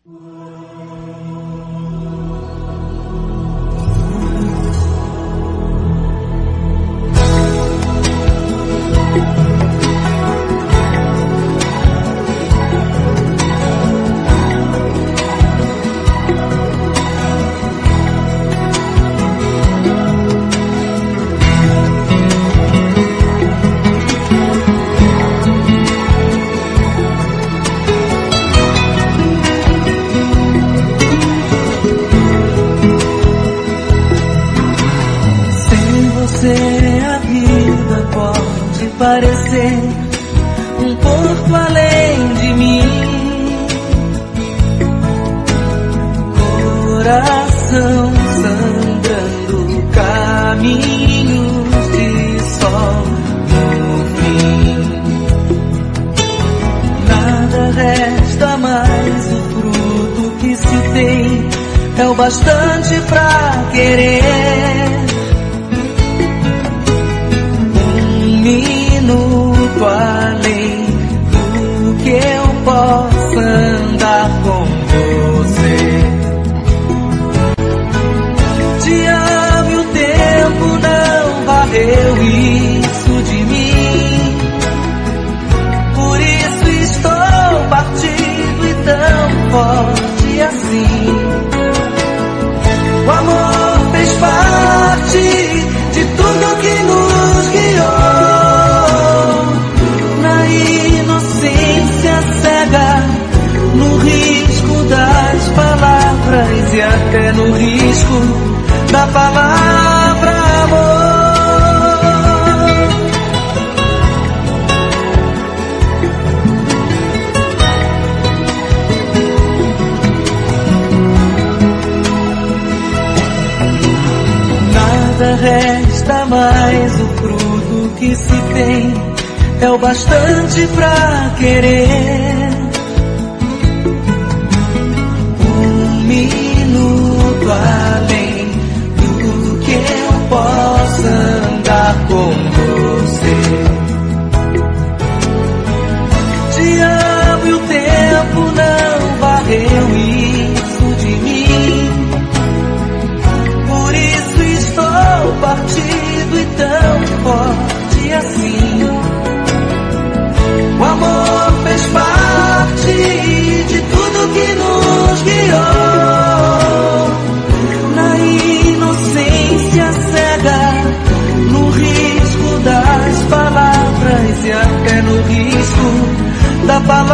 Parecer um porto além de mim, coração sangrando, caminhos de sol no fim. Nada resta mais, o fruto que se tem é o bastante pra querer. Minuto além do que eu possa andar com você. Te amo e o tempo não varreu isso de mim. Por isso estou partido e tão forte assim. O amor fez parte de tudo que nos guiou. No risco das palavras e até no risco da palavra amor. Nada resta mais, o fruto que se tem é o bastante pra querer. Minuto além do que eu possa andar com você. Te amo e o tempo não varreu isso de mim. Por isso estou partido e tão forte assim. O amor fez parte de tudo que nos guiou. Na inocência cega, no risco das palavras e até no risco da palavra